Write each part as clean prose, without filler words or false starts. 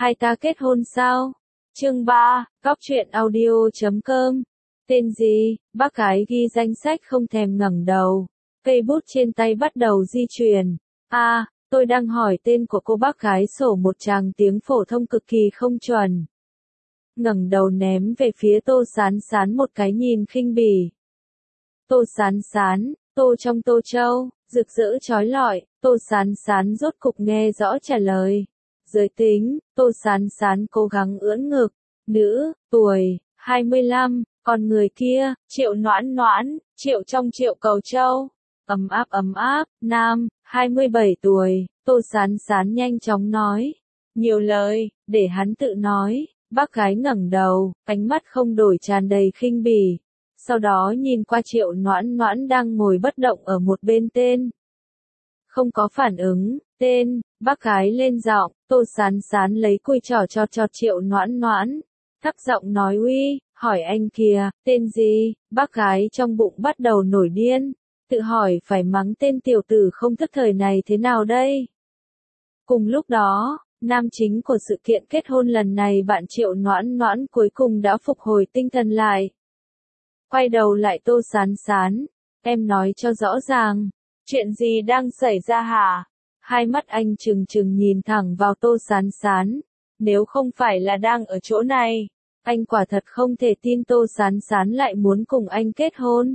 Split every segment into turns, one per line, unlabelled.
Hai ta kết hôn sao? Chương 3, Cóc truyện audio.com. Tên gì? Bác gái ghi danh sách không thèm ngẩng đầu. Cây bút trên tay bắt đầu di chuyển. Tôi đang hỏi tên của cô bác gái sổ một tràng tiếng phổ thông cực kỳ không chuẩn. Ngẩng đầu ném về phía Tô Sán Sán một cái nhìn khinh bỉ. Tô Sán Sán, tô trong tô châu, rực rỡ chói lọi, Tô Sán Sán rốt cục nghe rõ trả lời. Giới tính, Tô Sán Sán cố gắng ưỡn ngực. Nữ, tuổi, 25, còn người kia, Triệu Noãn Noãn, Triệu trong Triệu Cầu Châu. Ấm áp, nam, 27 tuổi, Tô Sán Sán nhanh chóng nói. Nhiều lời, để hắn tự nói, bác gái ngẩng đầu, ánh mắt không đổi tràn đầy khinh bỉ. Sau đó nhìn qua Triệu Noãn Noãn đang ngồi bất động ở một bên tên. Không có phản ứng, tên, bác gái lên giọng, Tô Sán Sán lấy cùi trỏ cho Triệu Noãn Noãn. Thấp giọng nói uy, hỏi anh kìa, tên gì? Bác gái trong bụng bắt đầu nổi điên, tự hỏi phải mắng tên tiểu tử không thức thời này thế nào đây? Cùng lúc đó, nam chính của sự kiện kết hôn lần này bạn Triệu Noãn Noãn cuối cùng đã phục hồi tinh thần lại. Quay đầu lại Tô Sán Sán, em nói cho rõ ràng, chuyện gì đang xảy ra hả? Hai mắt anh trừng trừng nhìn thẳng vào Tô Sán Sán. Nếu không phải là đang ở chỗ này, anh quả thật không thể tin Tô Sán Sán lại muốn cùng anh kết hôn.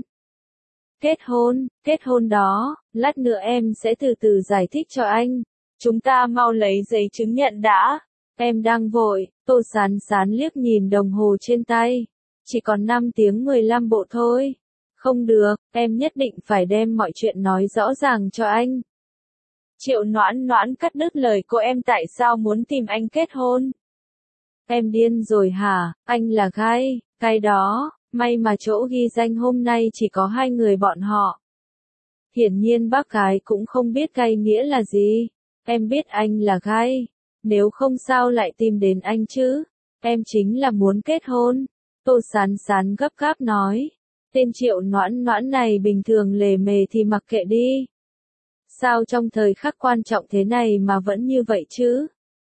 Kết hôn đó, lát nữa em sẽ từ từ giải thích cho anh. Chúng ta mau lấy giấy chứng nhận đã. Em đang vội, Tô Sán Sán liếc nhìn đồng hồ trên tay. Chỉ còn 5 tiếng 15 bộ thôi. Không được, em nhất định phải đem mọi chuyện nói rõ ràng cho anh. Triệu Noãn Noãn cắt đứt lời cô em tại sao muốn tìm anh kết hôn. Em điên rồi hả, anh là gay, cái đó, may mà chỗ ghi danh hôm nay chỉ có 2 người bọn họ. Hiển nhiên bác gái cũng không biết gay nghĩa là gì. Em biết anh là gay, nếu không sao lại tìm đến anh chứ. Em chính là muốn kết hôn. Tô Sán Sán gấp gáp nói. Tên Triệu Noãn Noãn này bình thường lề mề thì mặc kệ đi. Sao trong thời khắc quan trọng thế này mà vẫn như vậy chứ?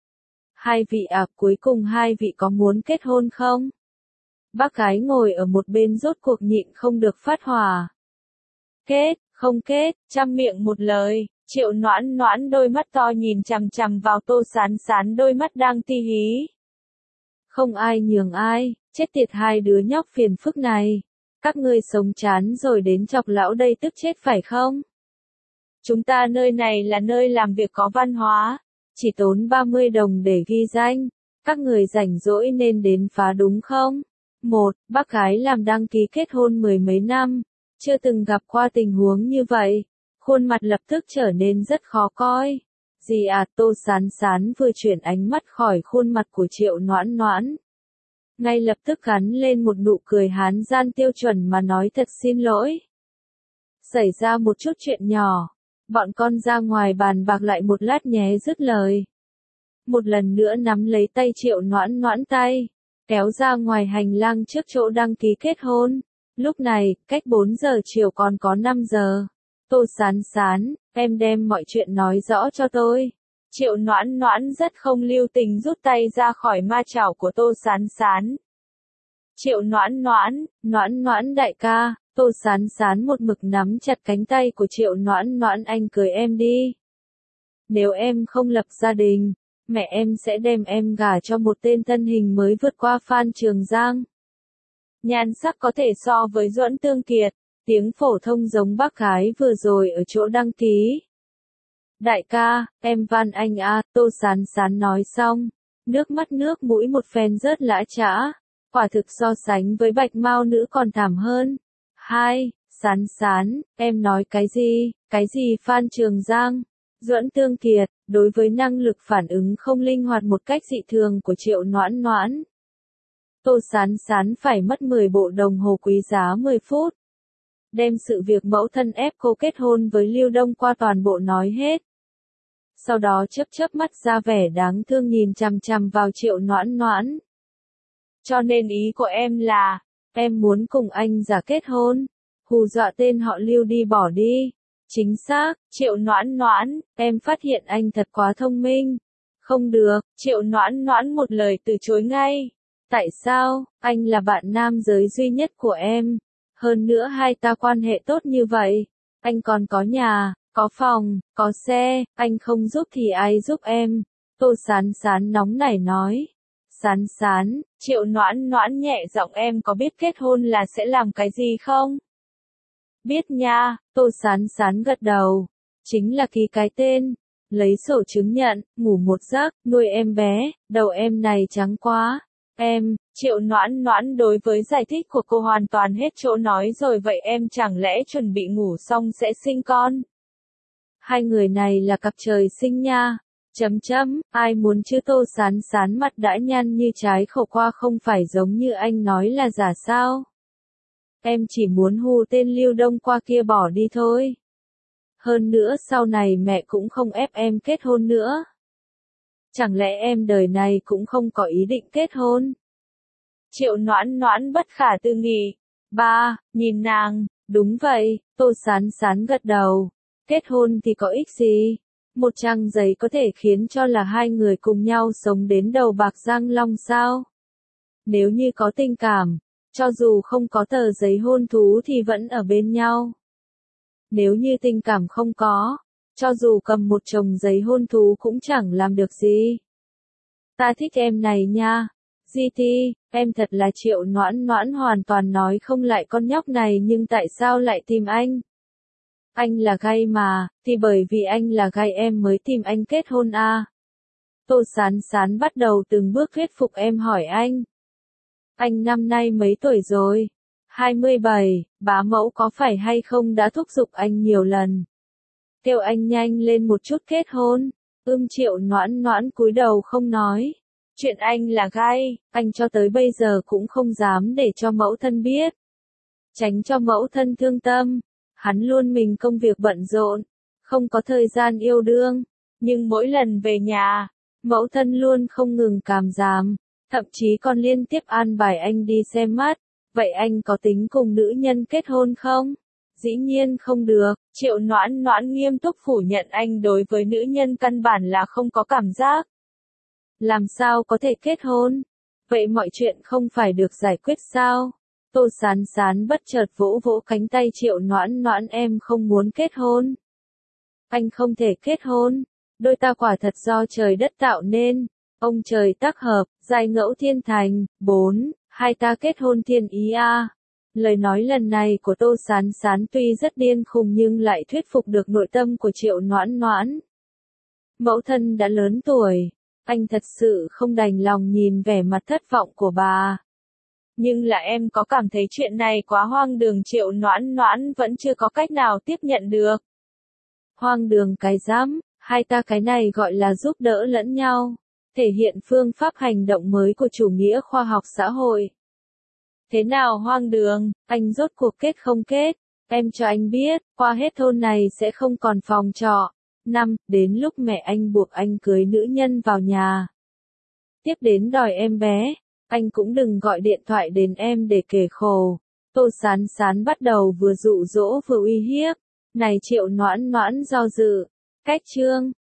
Hai vị cuối cùng hai vị có muốn kết hôn không? Bác gái ngồi ở một bên rốt cuộc nhịn không được phát hỏa. Kết, không kết, trăm miệng một lời, Triệu Noãn Noãn đôi mắt to nhìn chằm chằm vào Tô Sán Sán đôi mắt đang ti hí. Không ai nhường ai, chết tiệt hai đứa nhóc phiền phức này. Các ngươi sống chán rồi đến chọc lão đây tức chết phải không? Chúng ta nơi này là nơi làm việc có văn hóa, chỉ tốn 30 đồng để ghi danh, các người rảnh rỗi nên đến phá đúng không? Bác gái làm đăng ký kết hôn 10 mấy năm, chưa từng gặp qua tình huống như vậy, khuôn mặt lập tức trở nên rất khó coi. Gì Tô Sán Sán vừa chuyển ánh mắt khỏi khuôn mặt của Triệu Noãn Noãn. Ngay lập tức gắn lên một nụ cười Hán gian tiêu chuẩn mà nói thật xin lỗi. Xảy ra một chút chuyện nhỏ. Bọn con ra ngoài bàn bạc lại một lát nhé dứt lời. Một lần nữa nắm lấy tay Triệu Noãn Noãn tay, kéo ra ngoài hành lang trước chỗ đăng ký kết hôn. Lúc này, cách 4 giờ chiều còn có 5 giờ. Tô Sán Sán, em đem mọi chuyện nói rõ cho tôi. Triệu Noãn Noãn rất không lưu tình rút tay ra khỏi ma chảo của Tô Sán Sán. Triệu Noãn Noãn, Noãn Noãn đại ca. Tô Sán Sán một mực nắm chặt cánh tay của Triệu Noãn Noãn anh cưới em đi. Nếu em không lập gia đình, mẹ em sẽ đem em gả cho một tên thân hình mới vượt qua Phan Trường Giang. Nhan sắc có thể so với Duẫn Tương Kiệt, tiếng phổ thông giống bác gái vừa rồi ở chỗ đăng ký. Đại ca, em van anh Tô Sán Sán nói xong, nước mắt nước mũi một phen rớt lã chã, quả thực so sánh với Bạch Mao nữ còn thảm hơn. Sán Sán, em nói cái gì Phan Trường Giang, Duẫn Tương Kiệt, đối với năng lực phản ứng không linh hoạt một cách dị thường của Triệu Noãn Noãn. Tô Sán Sán phải mất 10 bộ đồng hồ quý giá 10 phút. Đem sự việc mẫu thân ép cô kết hôn với Lưu Đông qua toàn bộ nói hết. Sau đó chớp mắt ra vẻ đáng thương nhìn chằm chằm vào Triệu Noãn Noãn. Cho nên ý của em là, em muốn cùng anh giả kết hôn, hù dọa tên họ Lưu đi bỏ đi. Chính xác, Triệu Noãn Noãn, em phát hiện anh thật quá thông minh. Không được, Triệu Noãn Noãn một lời từ chối ngay. Tại sao, anh là bạn nam giới duy nhất của em. Hơn nữa hai ta quan hệ tốt như vậy. Anh còn có nhà, có phòng, có xe, anh không giúp thì ai giúp em? Tô Sán Sán nóng nảy nói. Sán Sán, Triệu Noãn Noãn nhẹ giọng, em có biết kết hôn là sẽ làm cái gì không? Biết nha, Tô Sán Sán gật đầu. Chính là ký cái tên, lấy sổ chứng nhận, ngủ một giấc, nuôi em bé, đầu em này trắng quá. Em, Triệu Noãn Noãn đối với giải thích của cô hoàn toàn hết chỗ nói rồi, vậy em chẳng lẽ chuẩn bị ngủ xong sẽ sinh con? Hai người này là cặp trời sinh nha. Ai muốn chứ? Tô Sán Sán mặt đã nhăn như trái khổ, qua không phải giống như anh nói là giả sao? Em chỉ muốn hù tên Lưu Đông qua kia bỏ đi thôi. Hơn nữa sau này mẹ cũng không ép em kết hôn nữa. Chẳng lẽ em đời này cũng không có ý định kết hôn? Triệu Noãn Noãn bất khả tư nghị. Ba, nhìn nàng, đúng vậy, Tô Sán Sán gật đầu. Kết hôn thì có ích gì? Một trang giấy có thể khiến cho là hai người cùng nhau sống đến đầu bạc răng long sao? Nếu như có tình cảm, cho dù không có tờ giấy hôn thú thì vẫn ở bên nhau. Nếu như tình cảm không có, cho dù cầm một chồng giấy hôn thú cũng chẳng làm được gì. Ta thích em này nha. GT, em thật là Triệu Noãn Noãn hoàn toàn nói không lại con nhóc này, nhưng tại sao lại tìm anh? Anh là gay mà, thì bởi vì anh là gay em mới tìm anh kết hôn à. Tô Sán Sán bắt đầu từng bước thuyết phục em, hỏi anh năm nay mấy tuổi rồi? 27, bá mẫu có phải hay không đã thúc giục anh nhiều lần? Kêu anh nhanh lên một chút kết hôn. Triệu Noãn Noãn cúi đầu không nói. Chuyện anh là gay, anh cho tới bây giờ cũng không dám để cho mẫu thân biết. Tránh cho mẫu thân thương tâm. Hắn luôn mình công việc bận rộn, không có thời gian yêu đương. Nhưng mỗi lần về nhà, mẫu thân luôn không ngừng cảm giảm, thậm chí còn liên tiếp an bài anh đi xem mắt. Vậy anh có tính cùng nữ nhân kết hôn không? Dĩ nhiên không được. Triệu Noãn Noãn nghiêm túc phủ nhận anh đối với nữ nhân căn bản là không có cảm giác. Làm sao có thể kết hôn? Vậy mọi chuyện không phải được giải quyết sao? Tô Sán Sán bất chợt vỗ vỗ cánh tay Triệu Noãn Noãn, em không muốn kết hôn. Anh không thể kết hôn. Đôi ta quả thật do trời đất tạo nên. Ông trời tác hợp, giai ngẫu thiên thành. 4. Hai ta kết hôn thiên ý a. Lời nói lần này của Tô Sán Sán tuy rất điên khùng nhưng lại thuyết phục được nội tâm của Triệu Noãn Noãn. Mẫu thân đã lớn tuổi, anh thật sự không đành lòng nhìn vẻ mặt thất vọng của bà. Nhưng là em có cảm thấy chuyện này quá hoang đường? Triệu Noãn Noãn vẫn chưa có cách nào tiếp nhận được. Hoang đường cái rắm, hai ta cái này gọi là giúp đỡ lẫn nhau, thể hiện phương pháp hành động mới của chủ nghĩa khoa học xã hội. Thế nào hoang đường, anh rốt cuộc kết không kết? Em cho anh biết, qua hết thôn này sẽ không còn phòng trọ. 5. Đến lúc mẹ anh buộc anh cưới nữ nhân vào nhà. Tiếp đến đòi em bé, anh cũng đừng gọi điện thoại đến em để kể khổ. Tô Sán Sán bắt đầu vừa dụ dỗ vừa uy hiếp. Này Triệu Noãn Noãn do dự. Cách chương